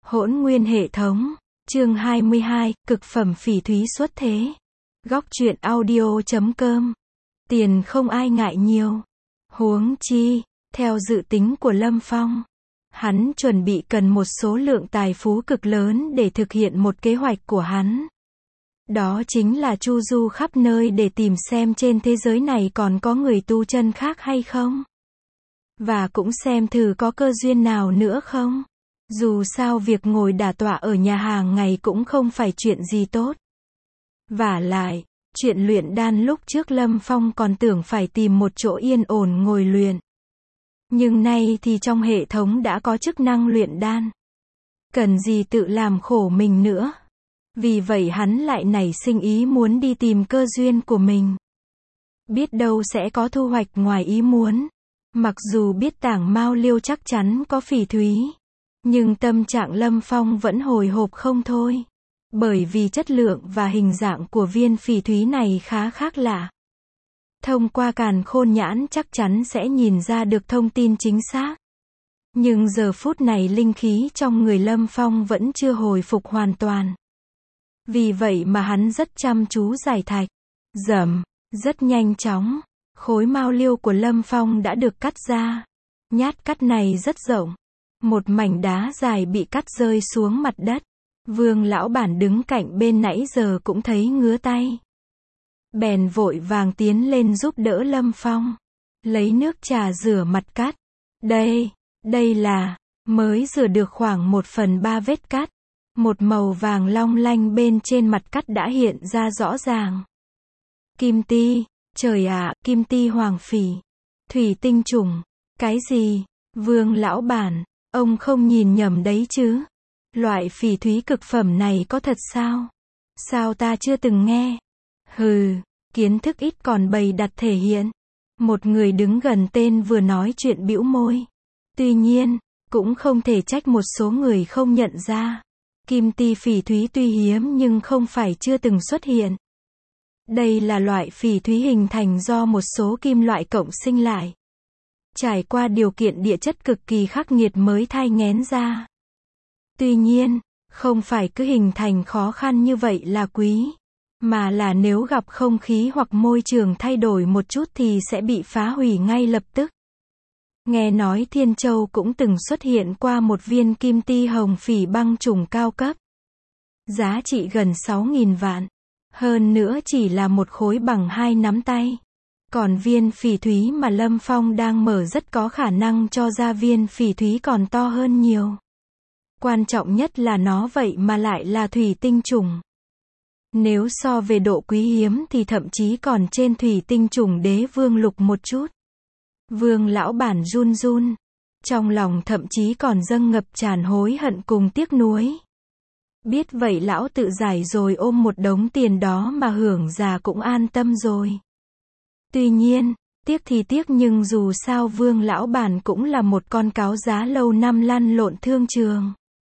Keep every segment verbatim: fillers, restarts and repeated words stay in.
Hỗn nguyên hệ thống. Chương hai mươi hai, cực phẩm phỉ thúy xuất thế. Góc truyện audio chấm com. Tiền không ai ngại nhiều. Huống chi, theo dự tính của Lâm Phong, hắn chuẩn bị cần một số lượng tài phú cực lớn để thực hiện một kế hoạch của hắn. Đó chính là chu du khắp nơi để tìm xem trên thế giới này còn có người tu chân khác hay không. Và cũng xem thử có cơ duyên nào nữa không. Dù sao việc ngồi đả tọa ở nhà hàng ngày cũng không phải chuyện gì tốt. Vả lại, chuyện luyện đan lúc trước Lâm Phong còn tưởng phải tìm một chỗ yên ổn ngồi luyện. Nhưng nay thì trong hệ thống đã có chức năng luyện đan. Cần gì tự làm khổ mình nữa. Vì vậy hắn lại nảy sinh ý muốn đi tìm cơ duyên của mình. Biết đâu sẽ có thu hoạch ngoài ý muốn. Mặc dù biết Tảng Mao Liêu chắc chắn có phỉ thúy, nhưng tâm trạng Lâm Phong vẫn hồi hộp không thôi. Bởi vì chất lượng và hình dạng của viên phỉ thúy này khá khác lạ. Thông qua càn khôn nhãn chắc chắn sẽ nhìn ra được thông tin chính xác. Nhưng giờ phút này linh khí trong người Lâm Phong vẫn chưa hồi phục hoàn toàn. Vì vậy mà hắn rất chăm chú giải thạch. Dầm, rất nhanh chóng, khối mao liêu của Lâm Phong đã được cắt ra. Nhát cắt này rất rộng. Một mảnh đá dài bị cắt rơi xuống mặt đất. Vương lão bản đứng cạnh bên nãy giờ cũng thấy ngứa tay. Bèn vội vàng tiến lên giúp đỡ Lâm Phong. Lấy nước trà rửa mặt cắt. Đây, đây là, mới rửa được khoảng một phần ba vết cắt. Một màu vàng long lanh bên trên mặt cắt đã hiện ra rõ ràng. Kim ti, trời ạ, kim ti hoàng phỉ. Thủy tinh trùng, cái gì? Vương lão bản, ông không nhìn nhầm đấy chứ? Loại phỉ thúy cực phẩm này có thật sao? Sao ta chưa từng nghe? Hừ, kiến thức ít còn bày đặt thể hiện. Một người đứng gần tên vừa nói chuyện bĩu môi. Tuy nhiên, cũng không thể trách một số người không nhận ra. Kim ti phỉ thúy tuy hiếm nhưng không phải chưa từng xuất hiện. Đây là loại phỉ thúy hình thành do một số kim loại cộng sinh lại. Trải qua điều kiện địa chất cực kỳ khắc nghiệt mới thai nghén ra. Tuy nhiên, không phải cứ hình thành khó khăn như vậy là quý. Mà là nếu gặp không khí hoặc môi trường thay đổi một chút thì sẽ bị phá hủy ngay lập tức. Nghe nói Thiên Châu cũng từng xuất hiện qua một viên kim ti hồng phỉ băng trùng cao cấp. Giá trị gần sáu nghìn vạn. Hơn nữa chỉ là một khối bằng hai nắm tay. Còn viên phỉ thúy mà Lâm Phong đang mở rất có khả năng cho ra viên phỉ thúy còn to hơn nhiều. Quan trọng nhất là nó vậy mà lại là thủy tinh trùng. Nếu so về độ quý hiếm thì thậm chí còn trên thủy tinh trùng đế vương lục một chút. Vương lão bản run run. Trong lòng thậm chí còn dâng ngập tràn hối hận cùng tiếc nuối. Biết vậy lão tự giải rồi ôm một đống tiền đó mà hưởng già cũng an tâm rồi. Tuy nhiên, tiếc thì tiếc nhưng dù sao Vương lão bản cũng là một con cáo giá lâu năm lăn lộn thương trường.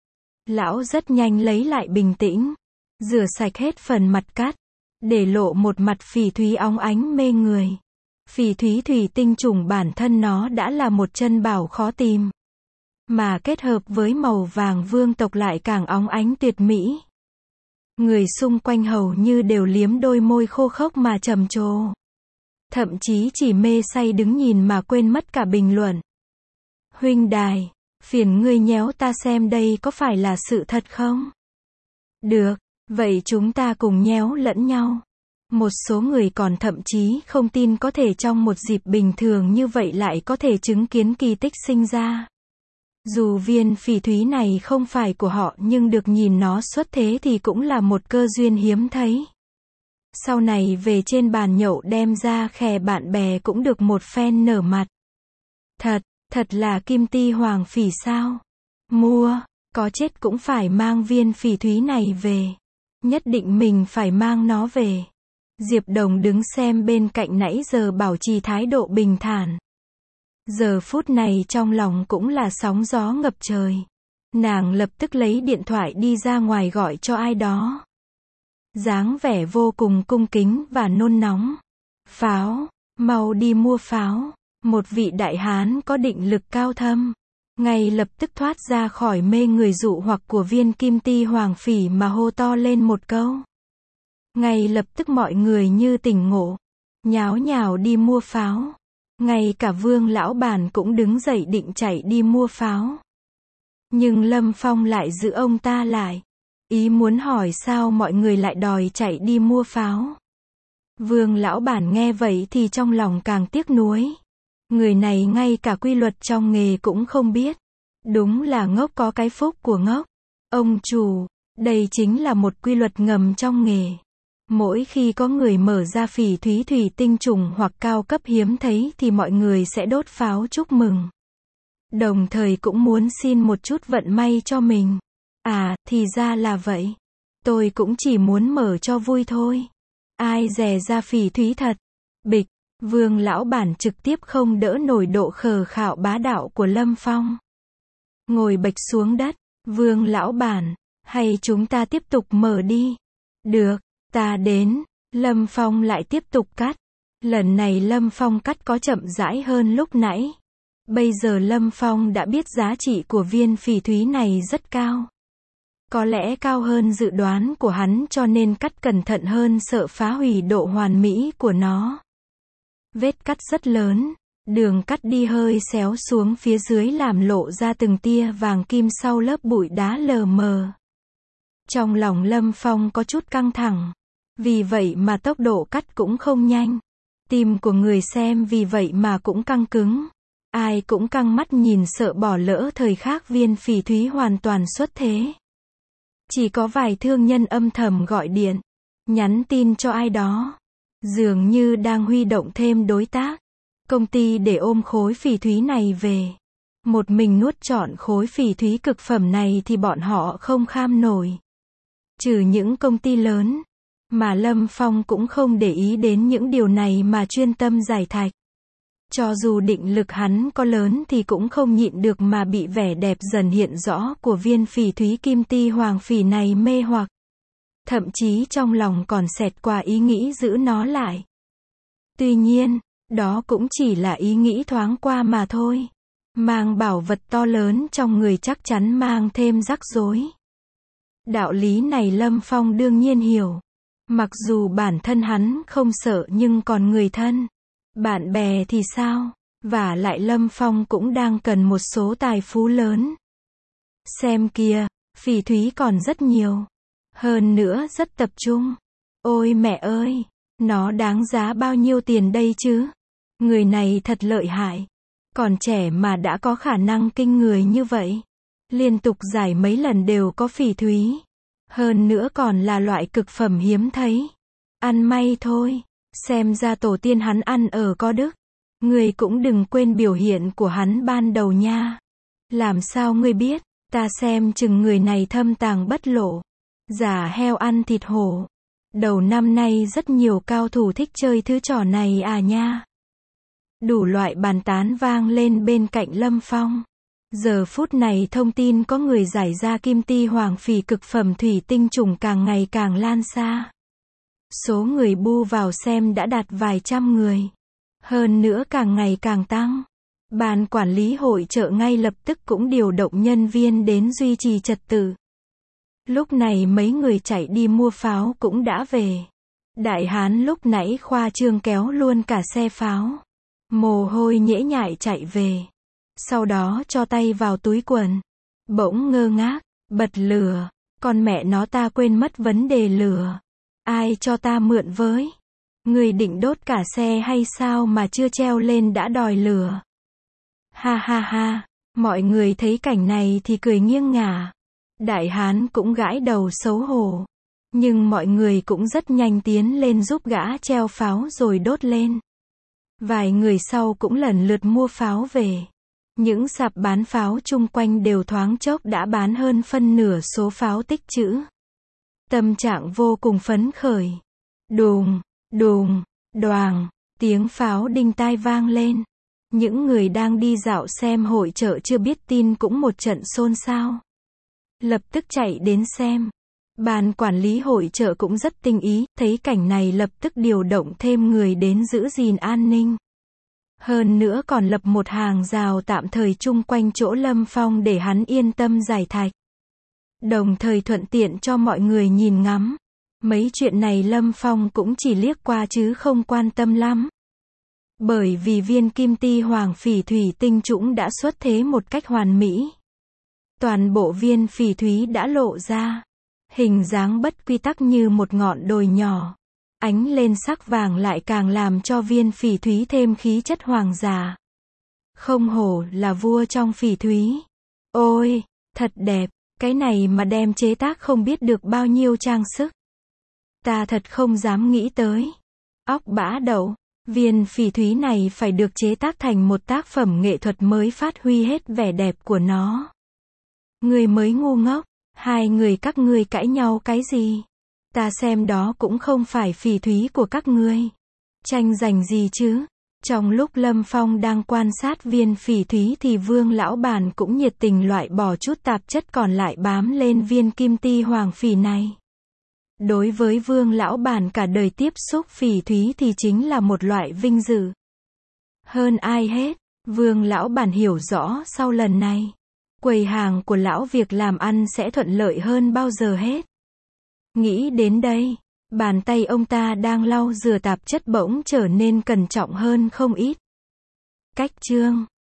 Lão rất nhanh lấy lại bình tĩnh. Rửa sạch hết phần mặt cắt. Để lộ một mặt phỉ thúy óng ánh mê người. Phỉ thúy thủy tinh trùng bản thân nó đã là một chân bảo khó tìm. Mà kết hợp với màu vàng vương tộc lại càng óng ánh tuyệt mỹ. Người xung quanh hầu như đều liếm đôi môi khô khốc mà trầm trồ. Thậm chí chỉ mê say đứng nhìn mà quên mất cả bình luận. Huynh đài, phiền ngươi nhéo ta xem đây có phải là sự thật không? Được, vậy chúng ta cùng nhéo lẫn nhau. Một số người còn thậm chí không tin có thể trong một dịp bình thường như vậy lại có thể chứng kiến kỳ tích sinh ra. Dù viên phỉ thúy này không phải của họ nhưng được nhìn nó xuất thế thì cũng là một cơ duyên hiếm thấy. Sau này về trên bàn nhậu đem ra khè bạn bè cũng được một phen nở mặt. Thật, thật là kim ti hoàng phỉ sao? Mua, có chết cũng phải mang viên phỉ thúy này về. Nhất định mình phải mang nó về. Diệp Đồng đứng xem bên cạnh nãy giờ bảo trì thái độ bình thản. Giờ phút này trong lòng cũng là sóng gió ngập trời. Nàng lập tức lấy điện thoại đi ra ngoài gọi cho ai đó. Dáng vẻ vô cùng cung kính và nôn nóng. Pháo, mau đi mua pháo. Một vị đại hán có định lực cao thâm. ngay lập tức thoát ra khỏi mê người dụ hoặc của viên kim ti hoàng phỉ mà hô to lên một câu. Ngay lập tức mọi người như tỉnh ngộ, nháo nhào đi mua pháo. Ngay cả Vương lão bản cũng đứng dậy định chạy đi mua pháo. Nhưng Lâm Phong lại giữ ông ta lại, ý muốn hỏi sao mọi người lại đòi chạy đi mua pháo. Vương lão bản nghe vậy thì trong lòng càng tiếc nuối. Người này ngay cả quy luật trong nghề cũng không biết. Đúng là ngốc có cái phúc của ngốc. Ông chủ, đây chính là một quy luật ngầm trong nghề. Mỗi khi có người mở ra phỉ thúy thủy tinh trùng hoặc cao cấp hiếm thấy thì mọi người sẽ đốt pháo chúc mừng. Đồng thời cũng muốn xin một chút vận may cho mình. À, thì ra là vậy. Tôi cũng chỉ muốn mở cho vui thôi. Ai dè ra phỉ thúy thật. Bịch, Vương lão bản trực tiếp không đỡ nổi độ khờ khạo bá đạo của Lâm Phong. Ngồi bệch xuống đất. Vương lão bản, hay chúng ta tiếp tục mở đi. Được, ta đến. Lâm Phong lại tiếp tục cắt. Lần này Lâm Phong cắt có chậm rãi hơn lúc nãy. Bây giờ Lâm Phong đã biết giá trị của viên phỉ thúy này rất cao. Có lẽ cao hơn dự đoán của hắn cho nên cắt cẩn thận hơn sợ phá hủy độ hoàn mỹ của nó. Vết cắt rất lớn, đường cắt đi hơi xéo xuống phía dưới làm lộ ra từng tia vàng kim sau lớp bụi đá lờ mờ. Trong lòng Lâm Phong có chút căng thẳng, vì vậy mà tốc độ cắt cũng không nhanh. Tim của người xem vì vậy mà cũng căng cứng. Ai cũng căng mắt nhìn sợ bỏ lỡ thời khắc viên phỉ thúy hoàn toàn xuất thế. Chỉ có vài thương nhân âm thầm gọi điện, nhắn tin cho ai đó. Dường như đang huy động thêm đối tác, công ty để ôm khối phỉ thúy này về. Một mình nuốt trọn khối phỉ thúy cực phẩm này thì bọn họ không kham nổi. Trừ những công ty lớn, mà Lâm Phong cũng không để ý đến những điều này mà chuyên tâm giải thạch. Cho dù định lực hắn có lớn thì cũng không nhịn được mà bị vẻ đẹp dần hiện rõ của viên phỉ thúy kim ti hoàng phỉ này mê hoặc. Thậm chí trong lòng còn xẹt qua ý nghĩ giữ nó lại. Tuy nhiên, đó cũng chỉ là ý nghĩ thoáng qua mà thôi. Mang bảo vật to lớn trong người chắc chắn mang thêm rắc rối. Đạo lý này Lâm Phong đương nhiên hiểu. Mặc dù bản thân hắn không sợ nhưng còn người thân, bạn bè thì sao? Và lại Lâm Phong cũng đang cần một số tài phú lớn. Xem kìa, phỉ thúy còn rất nhiều. Hơn nữa rất tập trung. Ôi mẹ ơi, nó đáng giá bao nhiêu tiền đây chứ? Người này thật lợi hại. Còn trẻ mà đã có khả năng kinh người như vậy. Liên tục giải mấy lần đều có phỉ thúy. Hơn nữa còn là loại cực phẩm hiếm thấy. Ăn may thôi. Xem ra tổ tiên hắn ăn ở có đức. Ngươi cũng đừng quên biểu hiện của hắn ban đầu nha. Làm sao ngươi biết? Ta xem chừng người này thâm tàng bất lộ. Giả heo ăn thịt hổ. Đầu năm nay rất nhiều cao thủ thích chơi thứ trò này à nha. Đủ loại bàn tán vang lên bên cạnh Lâm Phong. Giờ phút này thông tin có người giải ra kim ti hoàng phỉ cực phẩm thủy tinh trùng càng ngày càng lan xa. Số người bu vào xem đã đạt vài trăm người. Hơn nữa càng ngày càng tăng. Ban quản lý hội chợ ngay lập tức cũng điều động nhân viên đến duy trì trật tự. Lúc này mấy người chạy đi mua pháo cũng đã về. Đại hán lúc nãy khoa trương kéo luôn cả xe pháo. Mồ hôi nhễ nhại chạy về. Sau đó cho tay vào túi quần. Bỗng ngơ ngác, bật lửa. Con mẹ nó ta quên mất vấn đề lửa. Ai cho ta mượn với? Người định đốt cả xe hay sao mà chưa treo lên đã đòi lửa? Ha ha ha, mọi người thấy cảnh này thì cười nghiêng ngả. Đại hán cũng gãi đầu xấu hổ. Nhưng mọi người cũng rất nhanh tiến lên giúp gã treo pháo rồi đốt lên. Vài người sau cũng lần lượt mua pháo về. Những sạp bán pháo chung quanh đều thoáng chốc đã bán hơn phân nửa số pháo tích trữ. Tâm trạng vô cùng phấn khởi. Đùng, đùng, đoàng, tiếng pháo đinh tai vang lên. Những người đang đi dạo xem hội chợ chưa biết tin cũng một trận xôn xao. Lập tức chạy đến xem. Ban quản lý hội chợ cũng rất tinh ý, thấy cảnh này lập tức điều động thêm người đến giữ gìn an ninh. Hơn nữa còn lập một hàng rào tạm thời chung quanh chỗ Lâm Phong để hắn yên tâm giải thạch. Đồng thời thuận tiện cho mọi người nhìn ngắm. Mấy chuyện này Lâm Phong cũng chỉ liếc qua chứ không quan tâm lắm. Bởi vì viên kim ti hoàng phỉ thủy tinh trũng đã xuất thế một cách hoàn mỹ. Toàn bộ viên phỉ thúy đã lộ ra. Hình dáng bất quy tắc như một ngọn đồi nhỏ. Ánh lên sắc vàng lại càng làm cho viên phỉ thúy thêm khí chất hoàng giả. Không hổ là vua trong phỉ thúy. Ôi, thật đẹp, cái này mà đem chế tác không biết được bao nhiêu trang sức. Ta thật không dám nghĩ tới. Óc bã đậu, viên phỉ thúy này phải được chế tác thành một tác phẩm nghệ thuật mới phát huy hết vẻ đẹp của nó. Người mới ngu ngốc, hai người các ngươi cãi nhau cái gì? Ta xem đó cũng không phải phỉ thúy của các ngươi. Tranh giành gì chứ? Trong lúc Lâm Phong đang quan sát viên phỉ thúy thì Vương lão bản cũng nhiệt tình loại bỏ chút tạp chất còn lại bám lên viên kim ti hoàng phỉ này. Đối với Vương lão bản cả đời tiếp xúc phỉ thúy thì chính là một loại vinh dự. Hơn ai hết, Vương lão bản hiểu rõ sau lần này, quầy hàng của lão việc làm ăn sẽ thuận lợi hơn bao giờ hết. Nghĩ đến đây, bàn tay ông ta đang lau rửa tạp chất bỗng trở nên cẩn trọng hơn không ít. Cách chương